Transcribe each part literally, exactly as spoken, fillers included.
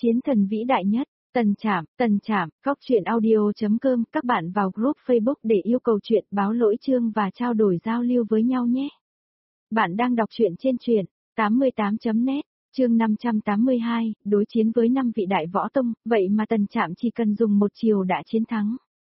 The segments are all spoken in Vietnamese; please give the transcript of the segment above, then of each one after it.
Chiến thần vĩ đại nhất, Tần Trạm, Tần Trạm, góc truyện audio.com, các bạn vào group Facebook để yêu cầu chuyện, báo lỗi chương và trao đổi giao lưu với nhau nhé. Bạn đang đọc truyện trên truyện tám mươi tám chấm net, chương năm trăm tám mươi hai, đối chiến với năm vị đại võ tông, vậy mà Tần Trạm chỉ cần dùng một chiều đã chiến thắng.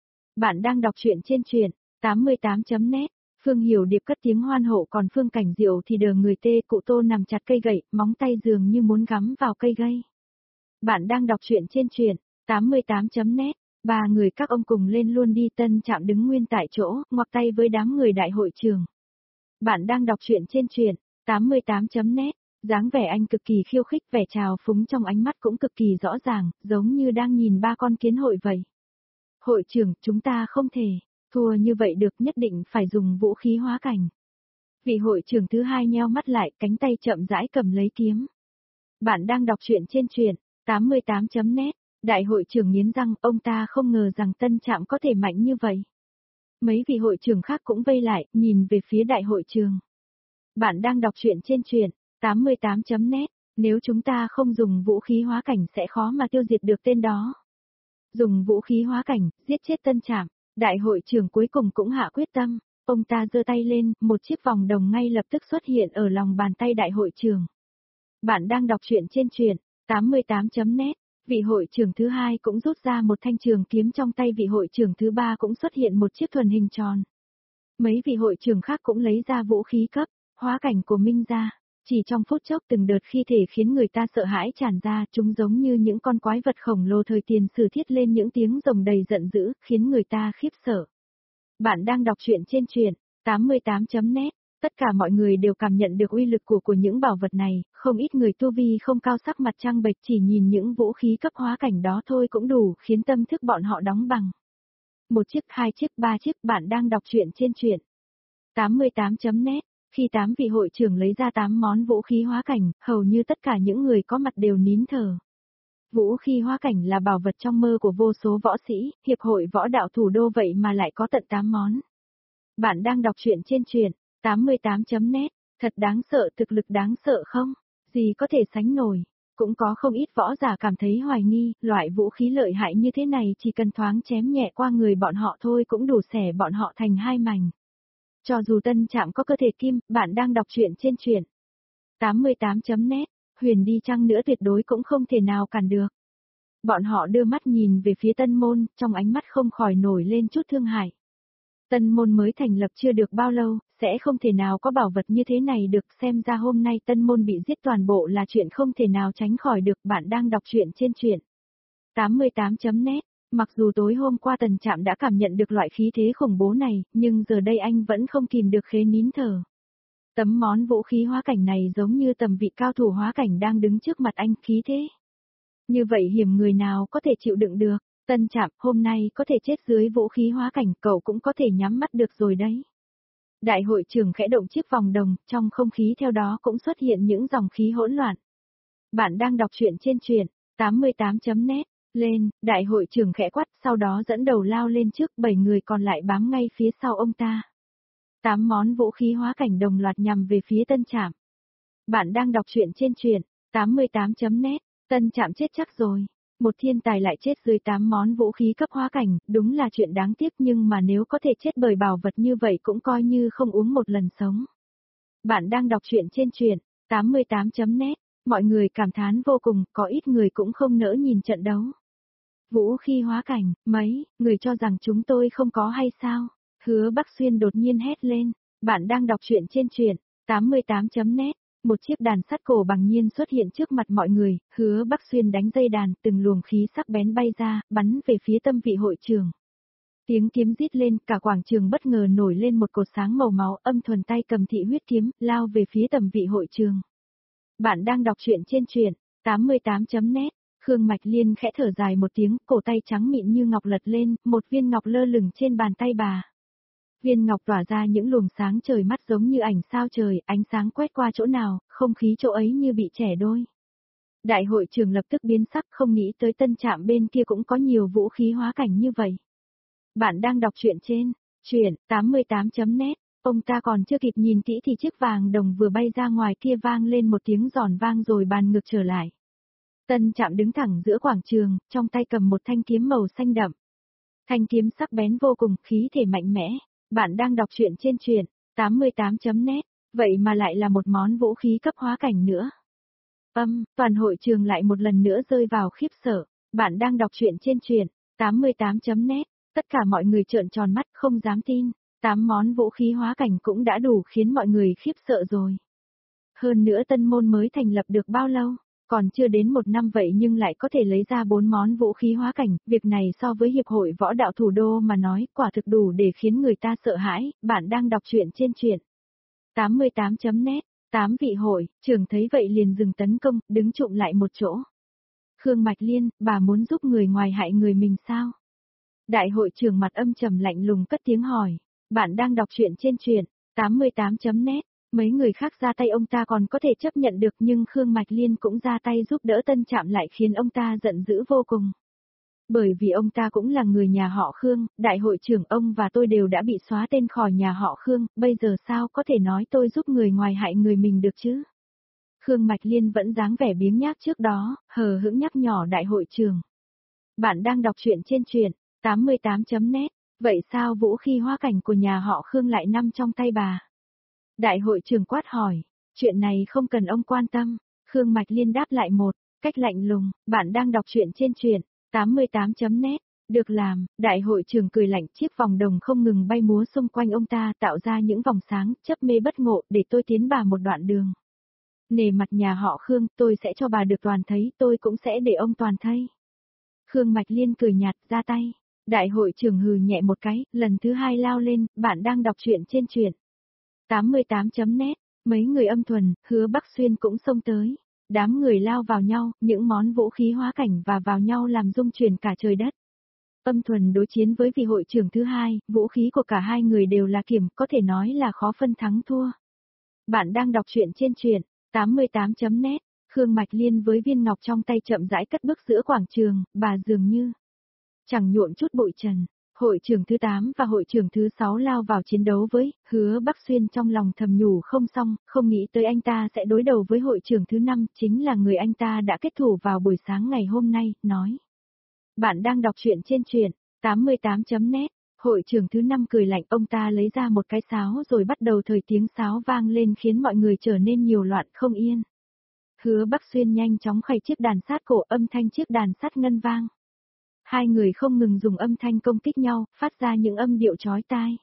Bạn đang đọc truyện trên truyện tám mươi tám chấm net. Phương Hiểu Điệp cất tiếng hoan hô, còn Phương Cảnh Diệu thì đờ người tê cụ Tô nằm chặt cây gậy, móng tay dường như muốn gắm vào cây gây. Bạn đang đọc truyện trên truyện tám mươi tám chấm net. Ba người các ông cùng lên luôn đi. Tân Trạm đứng nguyên tại chỗ, ngoặc tay với đám người đại hội trường. Bạn đang đọc truyện trên truyện tám mươi tám chấm net. Dáng vẻ anh cực kỳ khiêu khích, vẻ trào phúng trong ánh mắt cũng cực kỳ rõ ràng, giống như đang nhìn ba con kiến hội vậy. Hội trưởng, chúng ta không thể thua như vậy được, nhất định phải dùng vũ khí hóa cảnh. Vị hội trưởng thứ hai nheo mắt lại, cánh tay chậm rãi cầm lấy kiếm. Bạn đang đọc truyện trên truyện tám mươi tám chấm net. Đại hội trưởng nghiến răng, ông ta không ngờ rằng Tân Trạm có thể mạnh như vậy. Mấy vị hội trưởng khác cũng vây lại, nhìn về phía đại hội trường. Bạn đang đọc truyện trên truyện tám mươi tám chấm net. Nếu chúng ta không dùng vũ khí hóa cảnh sẽ khó mà tiêu diệt được tên đó. Dùng vũ khí hóa cảnh, giết chết Tân Trạm. Đại hội trưởng cuối cùng cũng hạ quyết tâm. Ông ta giơ tay lên, một chiếc vòng đồng ngay lập tức xuất hiện ở lòng bàn tay đại hội trưởng. Bạn đang đọc truyện trên truyện tám mươi tám chấm net. Vị hội trưởng thứ hai cũng rút ra một thanh trường kiếm trong tay, vị hội trưởng thứ ba cũng xuất hiện một chiếc thuần hình tròn. Mấy vị hội trưởng khác cũng lấy ra vũ khí cấp hóa cảnh của Minh ra. Chỉ trong phút chốc từng đợt khí thể khiến người ta sợ hãi tràn ra, chúng giống như những con quái vật khổng lồ thời tiền sử thiết lên những tiếng rồng đầy giận dữ, khiến người ta khiếp sợ. Bạn đang đọc truyện trên truyện tám mươi tám chấm net. Tất cả mọi người đều cảm nhận được uy lực của của những bảo vật này, không ít người tu vi không cao sắc mặt trăng bệch, chỉ nhìn những vũ khí cấp hóa cảnh đó thôi cũng đủ khiến tâm thức bọn họ đóng bằng. Một chiếc, hai chiếc, ba chiếc. Bạn đang đọc truyện trên truyện tám mươi tám chấm net. Khi tám vị hội trưởng lấy ra tám món vũ khí hóa cảnh, hầu như tất cả những người có mặt đều nín thở. Vũ khí hóa cảnh là bảo vật trong mơ của vô số võ sĩ, hiệp hội võ đạo thủ đô vậy mà lại có tận tám món. Bạn đang đọc truyện trên truyện tám mươi tám chấm net. Thật đáng sợ, thực lực đáng sợ không? Gì có thể sánh nổi? Cũng có không ít võ giả cảm thấy hoài nghi, loại vũ khí lợi hại như thế này chỉ cần thoáng chém nhẹ qua người bọn họ thôi cũng đủ xẻ bọn họ thành hai mảnh. Cho dù Tân Trạm có cơ thể kim, bạn đang đọc truyện trên truyện tám mươi tám chấm net. Huyền đi chăng nữa tuyệt đối cũng không thể nào cản được. Bọn họ đưa mắt nhìn về phía Tân Môn, trong ánh mắt không khỏi nổi lên chút thương hại. Tân Môn mới thành lập chưa được bao lâu, sẽ không thể nào có bảo vật như thế này được, xem ra hôm nay Tân Môn bị giết toàn bộ là chuyện không thể nào tránh khỏi được. Bạn đang đọc truyện trên truyện tám mươi tám chấm net. Mặc dù tối hôm qua Tần Trạm đã cảm nhận được loại khí thế khủng bố này, nhưng giờ đây anh vẫn không kìm được khế nín thở. Tấm món vũ khí hóa cảnh này giống như tầm vị cao thủ hóa cảnh đang đứng trước mặt anh, khí thế. Như vậy hiểm người nào có thể chịu đựng được. Tân Trạm, hôm nay có thể chết dưới vũ khí hóa cảnh, cậu cũng có thể nhắm mắt được rồi đấy. Đại hội trưởng khẽ động chiếc vòng đồng, trong không khí theo đó cũng xuất hiện những dòng khí hỗn loạn. Bạn đang đọc truyện trên truyện tám mươi tám chấm net. Lên, đại hội trưởng khẽ quát, sau đó dẫn đầu lao lên trước, bảy người còn lại bám ngay phía sau ông ta. Tám món vũ khí hóa cảnh đồng loạt nhằm về phía Tân Trạm. Bạn đang đọc truyện trên truyện tám mươi tám chấm net. Tân Trạm chết chắc rồi. Một thiên tài lại chết dưới tám món vũ khí cấp hóa cảnh, đúng là chuyện đáng tiếc, nhưng mà nếu có thể chết bởi bảo vật như vậy cũng coi như không uống một lần sống. Bạn đang đọc truyện trên truyện tám mươi tám chấm net. Mọi người cảm thán vô cùng, có ít người cũng không nỡ nhìn trận đấu. Vũ khí hóa cảnh, mấy, người cho rằng chúng tôi không có hay sao? Hứa Bắc Xuyên đột nhiên hét lên. Bạn đang đọc truyện trên truyện tám mươi tám chấm net. Một chiếc đàn sắt cổ bằng nhiên xuất hiện trước mặt mọi người, Hứa Bắc Xuyên đánh dây đàn, từng luồng khí sắc bén bay ra, bắn về phía tâm vị hội trường. Tiếng kiếm rít lên, cả quảng trường bất ngờ nổi lên một cột sáng màu máu, Âm Thuần tay cầm thị huyết kiếm, lao về phía tầm vị hội trường. Bạn đang đọc truyện trên truyện tám mươi tám chấm net. Khương Mạch Liên khẽ thở dài một tiếng, cổ tay trắng mịn như ngọc lật lên, một viên ngọc lơ lửng trên bàn tay bà. Viên ngọc tỏa ra những luồng sáng trời mắt giống như ảnh sao trời, ánh sáng quét qua chỗ nào, không khí chỗ ấy như bị trẻ đôi. Đại hội trường lập tức biến sắc, không nghĩ tới Tân Trạm bên kia cũng có nhiều vũ khí hóa cảnh như vậy. Bạn đang đọc truyện trên truyện tám mươi tám chấm net. Ông ta còn chưa kịp nhìn kỹ thì chiếc vàng đồng vừa bay ra ngoài kia vang lên một tiếng giòn vang rồi bàn ngược trở lại. Tân Trạm đứng thẳng giữa quảng trường, trong tay cầm một thanh kiếm màu xanh đậm. Thanh kiếm sắc bén vô cùng, khí thể mạnh mẽ. Bạn đang đọc truyện trên truyện tám mươi tám chấm net, vậy mà lại là một món vũ khí cấp hóa cảnh nữa. Âm, toàn hội trường lại một lần nữa rơi vào khiếp sợ. Bạn đang đọc truyện trên truyện tám mươi tám chấm net, tất cả mọi người trợn tròn mắt không dám tin. Tám món vũ khí hóa cảnh cũng đã đủ khiến mọi người khiếp sợ rồi. Hơn nữa Tân Môn mới thành lập được bao lâu, còn chưa đến một năm vậy nhưng lại có thể lấy ra bốn món vũ khí hóa cảnh, việc này so với Hiệp hội Võ đạo Thủ đô mà nói quả thực đủ để khiến người ta sợ hãi. Bạn đang đọc truyện trên truyện tám mươi tám chấm net, tám vị hội trưởng thấy vậy liền dừng tấn công, đứng chụm lại một chỗ. Khương Mạch Liên, bà muốn giúp người ngoài hại người mình sao? Đại hội trưởng mặt âm trầm lạnh lùng cất tiếng hỏi. Bạn đang đọc truyện trên truyện tám mươi tám chấm net, mấy người khác ra tay ông ta còn có thể chấp nhận được nhưng Khương Mạch Liên cũng ra tay giúp đỡ Tân Trạm lại khiến ông ta giận dữ vô cùng. Bởi vì ông ta cũng là người nhà họ Khương, đại hội trưởng ông và tôi đều đã bị xóa tên khỏi nhà họ Khương, bây giờ sao có thể nói tôi giúp người ngoài hại người mình được chứ? Khương Mạch Liên vẫn dáng vẻ biếng nhác trước đó, hờ hững nhắc nhỏ đại hội trưởng. Bạn đang đọc truyện trên truyện tám mươi tám chấm net, vậy sao vũ khí hóa cảnh của nhà họ Khương lại nằm trong tay bà? Đại hội trưởng quát hỏi, chuyện này không cần ông quan tâm. Khương Mạch Liên đáp lại một cách lạnh lùng. Bạn đang đọc truyện trên truyện tám mươi tám chấm net, được làm. Đại hội trưởng cười lạnh, chiếc vòng đồng không ngừng bay múa xung quanh ông ta tạo ra những vòng sáng, chấp mê bất ngộ để tôi tiến bà một đoạn đường. Nề mặt nhà họ Khương, tôi sẽ cho bà được toàn thấy, tôi cũng sẽ để ông toàn thấy. Khương Mạch Liên cười nhạt, ra tay. Đại hội trưởng hừ nhẹ một cái, lần thứ hai lao lên. Bạn đang đọc truyện trên truyện tám mươi tám chấm net, mấy người Âm Thuần, Hứa Bắc Xuyên cũng xông tới. Đám người lao vào nhau, những món vũ khí hóa cảnh và vào nhau làm rung chuyển cả trời đất. Âm Thuần đối chiến với vị hội trưởng thứ hai, vũ khí của cả hai người đều là kiểm, có thể nói là khó phân thắng thua. Bạn đang đọc truyện trên truyện tám mươi tám chấm net, Khương Mạch Liên với viên ngọc trong tay chậm rãi cất bước giữa quảng trường, bà dường như chẳng nhuộm chút bụi trần. Hội trưởng thứ tám và hội trưởng thứ sáu lao vào chiến đấu với Hứa Bắc Xuyên, trong lòng thầm nhủ không xong, không nghĩ tới anh ta sẽ đối đầu với hội trưởng thứ năm, chính là người anh ta đã kết thủ vào buổi sáng ngày hôm nay, nói. Bạn đang đọc truyện trên truyện tám mươi tám chấm net, hội trưởng thứ năm cười lạnh, ông ta lấy ra một cái sáo rồi bắt đầu thời tiếng sáo vang lên khiến mọi người trở nên nhiều loạn không yên. Hứa Bắc Xuyên nhanh chóng khày chiếc đàn sát cổ, âm thanh chiếc đàn sát ngân vang. Hai người không ngừng dùng âm thanh công kích nhau, phát ra những âm điệu chói tai.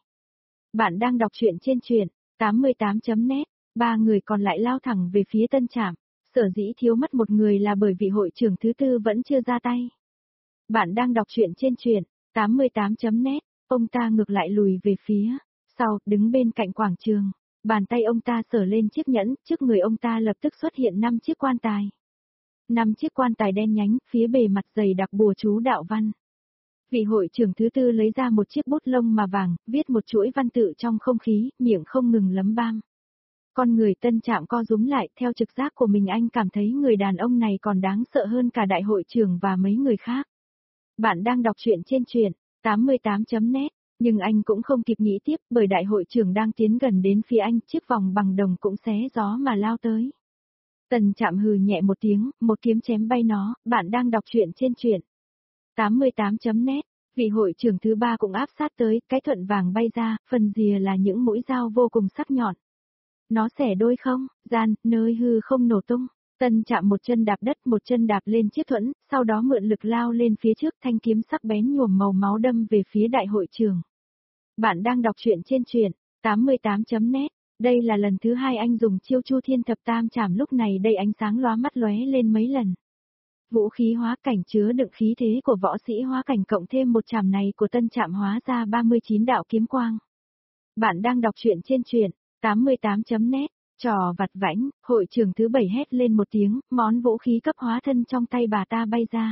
Bạn đang đọc truyện trên truyện tám mươi tám chấm net, ba người còn lại lao thẳng về phía Tân Trạm, sở dĩ thiếu mất một người là bởi vì hội trưởng thứ tư vẫn chưa ra tay. Bạn đang đọc truyện trên truyện tám mươi tám chấm net, ông ta ngược lại lùi về phía sau, đứng bên cạnh quảng trường. Bàn tay ông ta sờ lên chiếc nhẫn, trước người ông ta lập tức xuất hiện năm chiếc quan tài. Năm chiếc quan tài đen nhánh, phía bề mặt dày đặc bùa chú đạo văn. Vị hội trưởng thứ tư lấy ra một chiếc bút lông mà vàng, viết một chuỗi văn tự trong không khí, miệng không ngừng lấm bam. Con người Tân Trạm co rúm lại, theo trực giác của mình anh cảm thấy người đàn ông này còn đáng sợ hơn cả đại hội trưởng và mấy người khác. Bạn đang đọc truyện trên truyện tám mươi tám chấm net, nhưng anh cũng không kịp nghĩ tiếp bởi đại hội trưởng đang tiến gần đến phía anh, chiếc vòng bằng đồng cũng xé gió mà lao tới. Tần Trạm hừ nhẹ một tiếng, một kiếm chém bay nó. Bạn đang đọc truyện trên truyện tám mươi tám chấm net, vị hội trưởng thứ ba cũng áp sát tới, cái thuận vàng bay ra, phần rìa là những mũi dao vô cùng sắc nhọn. Nó xẻ đôi không, gian, nơi hư không nổ tung. Tần Trạm một chân đạp đất, một chân đạp lên chiếc thuẫn, sau đó mượn lực lao lên phía trước, thanh kiếm sắc bén nhuộm màu máu đâm về phía đại hội trưởng. Bạn đang đọc truyện trên truyện tám mươi tám chấm net. Đây là lần thứ hai anh dùng chiêu Chu Thiên Thập Tam Trảm, lúc này đây ánh sáng lóa mắt lóe lên mấy lần. Vũ khí hóa cảnh chứa đựng khí thế của võ sĩ hóa cảnh cộng thêm một trảm này của Tân Trạm hóa ra ba mươi chín đạo kiếm quang. Bạn đang đọc truyện trên truyện tám mươi tám chấm net, trò vặt vãnh, hội trưởng thứ bảy hét lên một tiếng, món vũ khí cấp hóa thân trong tay bà ta bay ra.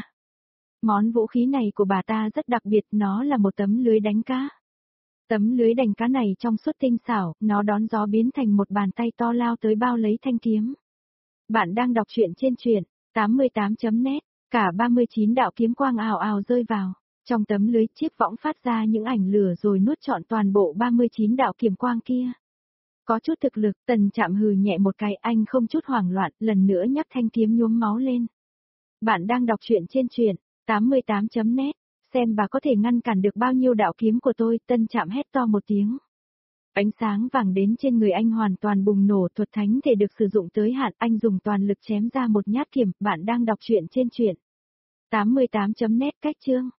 Món vũ khí này của bà ta rất đặc biệt, nó là một tấm lưới đánh cá. Tấm lưới đánh cá này trong suốt tinh xảo, nó đón gió biến thành một bàn tay to lao tới bao lấy thanh kiếm. Bạn đang đọc truyện trên truyện tám mươi tám chấm net, cả ba mươi chín đạo kiếm quang ào ào rơi vào. Trong tấm lưới, chiếc võng phát ra những ảnh lửa rồi nuốt trọn toàn bộ ba mươi chín đạo kiếm quang kia. Có chút thực lực, Tần Trạm hừ nhẹ một cái, anh không chút hoảng loạn, lần nữa nhắc thanh kiếm nhuốm máu lên. Bạn đang đọc truyện trên truyện tám mươi tám chấm net, xem bà có thể ngăn cản được bao nhiêu đạo kiếm của tôi, Tân Trạm hét to một tiếng. Ánh sáng vàng đến trên người anh hoàn toàn bùng nổ, thuật thánh thể được sử dụng tới hạn, anh dùng toàn lực chém ra một nhát kiếm. Bạn đang đọc truyện trên truyện tám mươi tám chấm net cách chương.